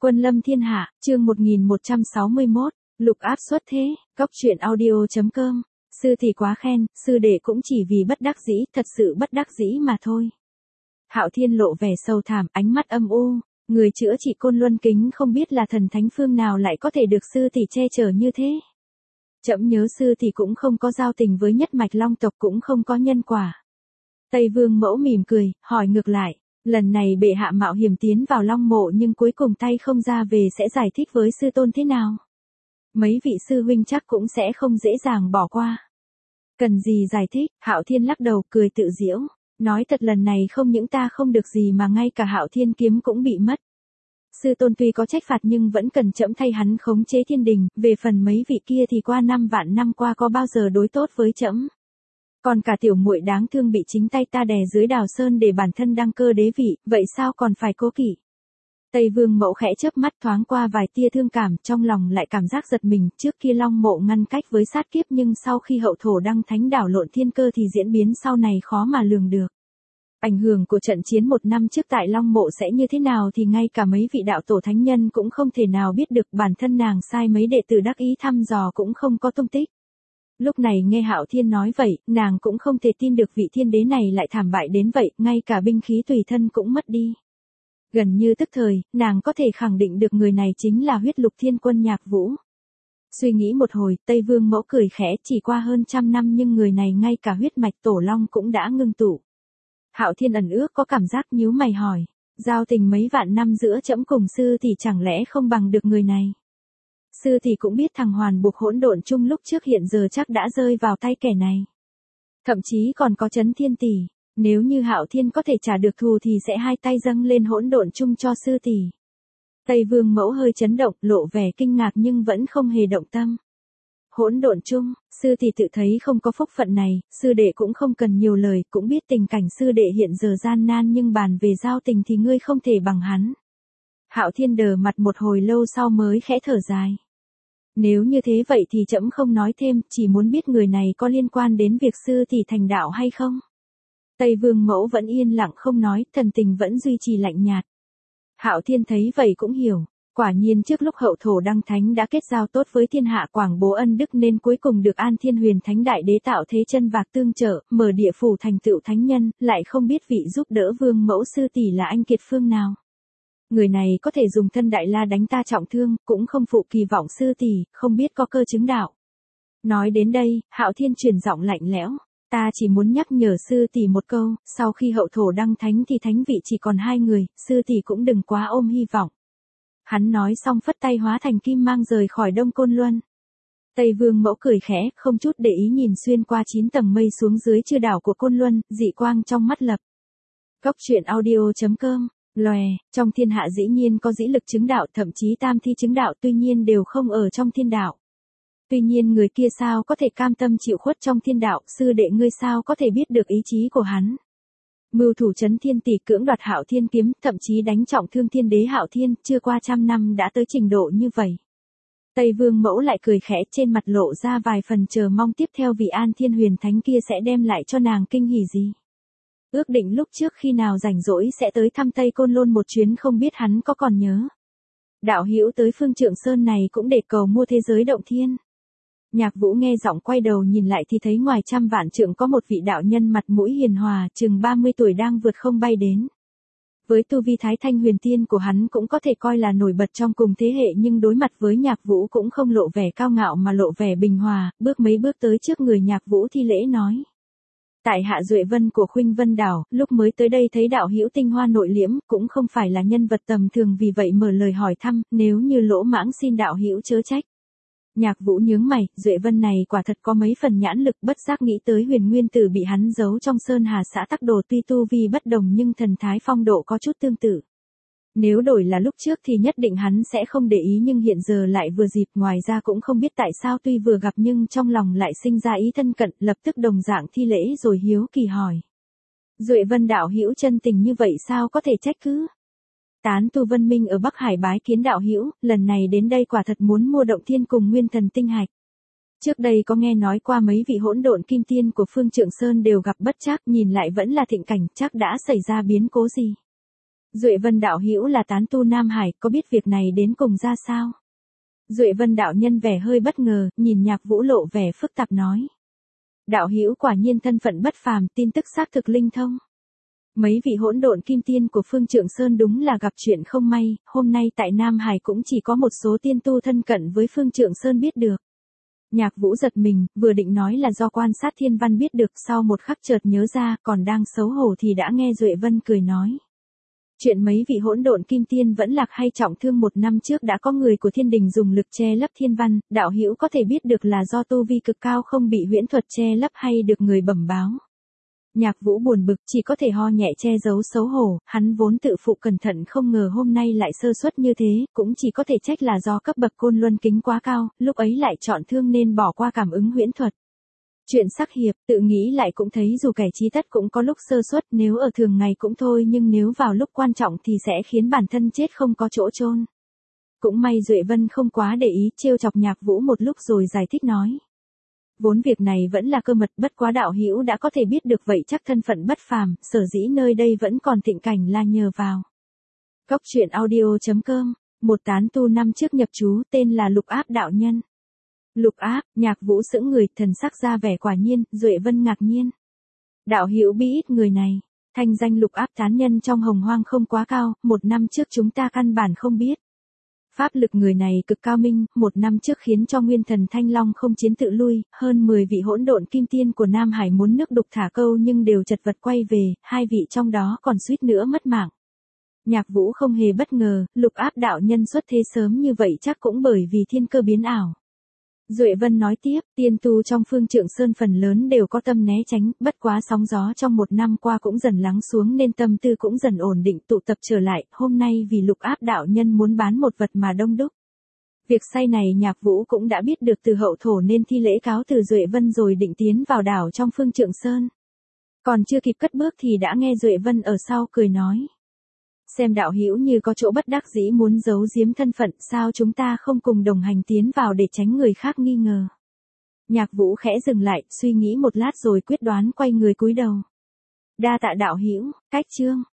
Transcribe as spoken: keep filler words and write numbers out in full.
Quân lâm thiên hạ, chương một nghìn một trăm sáu mươi mốt, lục áp xuất thế, cóc truyện audio.com. Sư thì quá khen, sư đệ cũng chỉ vì bất đắc dĩ, thật sự bất đắc dĩ mà thôi. Hạo Thiên lộ vẻ sâu thẳm, ánh mắt âm u, người chữa trị Côn Luân Kính không biết là thần thánh phương nào lại có thể được sư tỷ che chở như thế. Trẫm nhớ sư tỷ cũng không có giao tình với nhất mạch Long tộc, cũng không có nhân quả. Tây Vương Mẫu mỉm cười, hỏi ngược lại. Lần này bệ hạ mạo hiểm tiến vào Long mộ nhưng cuối cùng tay không ra về, sẽ giải thích với sư tôn thế nào? Mấy vị sư huynh chắc cũng sẽ không dễ dàng bỏ qua. Cần gì giải thích? Hạo Thiên lắc đầu cười tự giễu, nói thật lần này không những ta không được gì mà ngay cả Hạo Thiên kiếm cũng bị mất. Sư tôn tuy có trách phạt nhưng vẫn cần trẫm thay hắn khống chế thiên đình, về phần mấy vị kia thì qua năm vạn năm qua có bao giờ đối tốt với trẫm. Còn cả tiểu muội đáng thương bị chính tay ta đè dưới Đào Sơn để bản thân đăng cơ đế vị, vậy sao còn phải cố kỵ? Tây Vương Mẫu khẽ chớp mắt, thoáng qua vài tia thương cảm, trong lòng lại cảm giác giật mình. Trước kia Long mộ ngăn cách với sát kiếp, nhưng sau khi hậu thổ đăng thánh đảo lộn thiên cơ thì diễn biến sau này khó mà lường được. Ảnh hưởng của trận chiến một năm trước tại Long mộ sẽ như thế nào thì ngay cả mấy vị đạo tổ thánh nhân cũng không thể nào biết được, bản thân nàng sai mấy đệ tử đắc ý thăm dò cũng không có tung tích. Lúc này nghe Hạo Thiên nói vậy, nàng cũng không thể tin được vị thiên đế này lại thảm bại đến vậy, ngay cả binh khí tùy thân cũng mất đi. Gần như tức thời, nàng có thể khẳng định được người này chính là huyết lục thiên quân Nhạc Vũ. Suy nghĩ một hồi, Tây Vương Mẫu cười khẽ, chỉ qua hơn trăm năm nhưng người này ngay cả huyết mạch tổ long cũng đã ngưng tụ. Hạo Thiên ẩn ước có cảm giác nhíu mày hỏi, giao tình mấy vạn năm giữa trẫm cùng sư thì chẳng lẽ không bằng được người này? Sư thì cũng biết thằng Hoàn buộc hỗn độn chung lúc trước hiện giờ chắc đã rơi vào tay kẻ này. Thậm chí còn có Chấn Thiên Tỷ, nếu như Hạo Thiên có thể trả được thù thì sẽ hai tay dâng lên hỗn độn chung cho sư tỷ. Tây Vương Mẫu hơi chấn động, lộ vẻ kinh ngạc nhưng vẫn không hề động tâm. Hỗn độn chung, sư tỷ tự thấy không có phúc phận này, sư đệ cũng không cần nhiều lời, cũng biết tình cảnh sư đệ hiện giờ gian nan, nhưng bàn về giao tình thì ngươi không thể bằng hắn. Hạo Thiên đờ mặt một hồi lâu sau mới khẽ thở dài. Nếu như thế vậy thì trẫm không nói thêm, chỉ muốn biết người này có liên quan đến việc sư tỷ thành đạo hay không. Tây Vương Mẫu vẫn yên lặng không nói, thần tình vẫn duy trì lạnh nhạt. Hạo Thiên thấy vậy cũng hiểu, quả nhiên trước lúc hậu thổ đăng thánh đã kết giao tốt với thiên hạ quảng bố ân đức nên cuối cùng được An Thiên Huyền Thánh Đại Đế tạo thế chân vạc tương trợ, mở địa phủ thành tựu thánh nhân, lại không biết vị giúp đỡ Vương Mẫu sư tỷ là anh kiệt phương nào. Người này có thể dùng thân đại la đánh ta trọng thương, cũng không phụ kỳ vọng sư tỷ, không biết có cơ chứng đạo. Nói đến đây, Hạo Thiên chuyển giọng lạnh lẽo, ta chỉ muốn nhắc nhở sư tỷ một câu, sau khi hậu thổ đăng thánh thì thánh vị chỉ còn hai người, sư tỷ cũng đừng quá ôm hy vọng. Hắn nói xong phất tay hóa thành kim mang rời khỏi Đông Côn Luân. Tây Vương Mẫu cười khẽ, không chút để ý nhìn xuyên qua chín tầng mây xuống dưới chư đảo của Côn Luân, dị quang trong mắt lập. Cóc truyện audio.com. Lòe, trong thiên hạ dĩ nhiên có dĩ lực chứng đạo, thậm chí tam thi chứng đạo, tuy nhiên đều không ở trong thiên đạo. Tuy nhiên người kia sao có thể cam tâm chịu khuất trong thiên đạo, sư đệ ngươi sao có thể biết được ý chí của hắn. Mưu thủ Chấn Thiên Tỷ cưỡng đoạt Hạo Thiên kiếm, thậm chí đánh trọng thương thiên đế Hạo Thiên, chưa qua trăm năm đã tới trình độ như vậy. Tây Vương Mẫu lại cười khẽ, trên mặt lộ ra vài phần chờ mong tiếp theo vị An Thiên Huyền Thánh kia sẽ đem lại cho nàng kinh hỉ gì. Ước định lúc trước khi nào rảnh rỗi sẽ tới thăm Tây Côn Lôn một chuyến, không biết hắn có còn nhớ. Đạo hữu tới Phương Trượng Sơn này cũng để cầu mua thế giới động thiên. Nhạc Vũ nghe giọng quay đầu nhìn lại thì thấy ngoài trăm vạn trượng có một vị đạo nhân mặt mũi hiền hòa, chừng ba mươi tuổi đang vượt không bay đến. Với tu vi Thái Thanh Huyền Tiên của hắn cũng có thể coi là nổi bật trong cùng thế hệ, nhưng đối mặt với Nhạc Vũ cũng không lộ vẻ cao ngạo mà lộ vẻ bình hòa, bước mấy bước tới trước người Nhạc Vũ thi lễ nói. Tại hạ Duệ Vân của Khuynh Vân Đảo, lúc mới tới đây thấy đạo hữu tinh hoa nội liễm, cũng không phải là nhân vật tầm thường, vì vậy mở lời hỏi thăm, nếu như lỗ mãng xin đạo hữu chớ trách. Nhạc Vũ nhướng mày, Duệ Vân này quả thật có mấy phần nhãn lực, bất giác nghĩ tới Huyền Nguyên Tử bị hắn giấu trong Sơn Hà xã Tắc Đồ, tuy tu vi bất đồng nhưng thần thái phong độ có chút tương tự. Nếu đổi là lúc trước thì nhất định hắn sẽ không để ý, nhưng hiện giờ lại vừa dịp, ngoài ra cũng không biết tại sao tuy vừa gặp nhưng trong lòng lại sinh ra ý thân cận, lập tức đồng dạng thi lễ rồi hiếu kỳ hỏi. Duệ Vân đạo hữu chân tình như vậy sao có thể trách cứ? Tán tu Vân Minh ở Bắc Hải bái kiến đạo hữu, lần này đến đây quả thật muốn mua động thiên cùng nguyên thần tinh hạch. Trước đây có nghe nói qua mấy vị hỗn độn kim tiên của Phương Trượng Sơn đều gặp bất trắc, nhìn lại vẫn là thịnh cảnh, chắc đã xảy ra biến cố gì. Duệ Vân đạo hữu là tán tu Nam Hải, có biết việc này đến cùng ra sao? Duệ Vân đạo nhân vẻ hơi bất ngờ, nhìn Nhạc Vũ lộ vẻ phức tạp nói. Đạo hữu quả nhiên thân phận bất phàm, tin tức xác thực linh thông. Mấy vị hỗn độn kim tiên của Phương Trượng Sơn đúng là gặp chuyện không may, hôm nay tại Nam Hải cũng chỉ có một số tiên tu thân cận với Phương Trượng Sơn biết được. Nhạc Vũ giật mình, vừa định nói là do quan sát thiên văn biết được, sau một khắc chợt nhớ ra, còn đang xấu hổ thì đã nghe Duệ Vân cười nói. Chuyện mấy vị hỗn độn kim tiên vẫn lạc hay trọng thương một năm trước đã có người của thiên đình dùng lực che lấp thiên văn, đạo hữu có thể biết được là do tu vi cực cao không bị huyễn thuật che lấp hay được người bẩm báo. Nhạc Vũ buồn bực, chỉ có thể ho nhẹ che giấu xấu hổ, hắn vốn tự phụ cẩn thận không ngờ hôm nay lại sơ suất như thế, cũng chỉ có thể trách là do cấp bậc côn luân kính quá cao, lúc ấy lại chọn thương nên bỏ qua cảm ứng huyễn thuật. Chuyện sắc hiệp, tự nghĩ lại cũng thấy dù kẻ trí tất cũng có lúc sơ suất, nếu ở thường ngày cũng thôi nhưng nếu vào lúc quan trọng thì sẽ khiến bản thân chết không có chỗ chôn. Cũng may Duệ Vân không quá để ý, trêu chọc Nhạc Vũ một lúc rồi giải thích nói. Vốn việc này vẫn là cơ mật, bất quá đạo hữu đã có thể biết được vậy chắc thân phận bất phàm, sở dĩ nơi đây vẫn còn thịnh cảnh là nhờ vào. Cốc truyện audio chấm com, một tán tu năm trước nhập trú tên là Lục Áp đạo nhân. Lục Áp, Nhạc Vũ sững người, thần sắc ra vẻ quả nhiên, Duệ Vân ngạc nhiên. Đạo hữu biết ít người này, thanh danh Lục Áp tán nhân trong hồng hoang không quá cao, một năm trước chúng ta căn bản không biết. Pháp lực người này cực cao minh, một năm trước khiến cho nguyên thần Thanh Long không chiến tự lui, hơn mười vị hỗn độn kim tiên của Nam Hải muốn nước đục thả câu nhưng đều chật vật quay về, hai vị trong đó còn suýt nữa mất mạng. Nhạc Vũ không hề bất ngờ, Lục Áp đạo nhân xuất thế sớm như vậy chắc cũng bởi vì thiên cơ biến ảo. Duệ Vân nói tiếp, tiên tu trong Phương Trượng Sơn phần lớn đều có tâm né tránh, bất quá sóng gió trong một năm qua cũng dần lắng xuống nên tâm tư cũng dần ổn định tụ tập trở lại, hôm nay vì Lục Áp đạo nhân muốn bán một vật mà đông đúc. Việc say này Nhạc Vũ cũng đã biết được từ hậu thổ nên thi lễ cáo từ Duệ Vân rồi định tiến vào đảo trong Phương Trượng Sơn. Còn chưa kịp cất bước thì đã nghe Duệ Vân ở sau cười nói. Xem đạo hữu như có chỗ bất đắc dĩ muốn giấu giếm thân phận, sao chúng ta không cùng đồng hành tiến vào để tránh người khác nghi ngờ. Nhạc Vũ khẽ dừng lại, suy nghĩ một lát rồi quyết đoán quay người cúi đầu. Đa tạ đạo hữu, cách chương.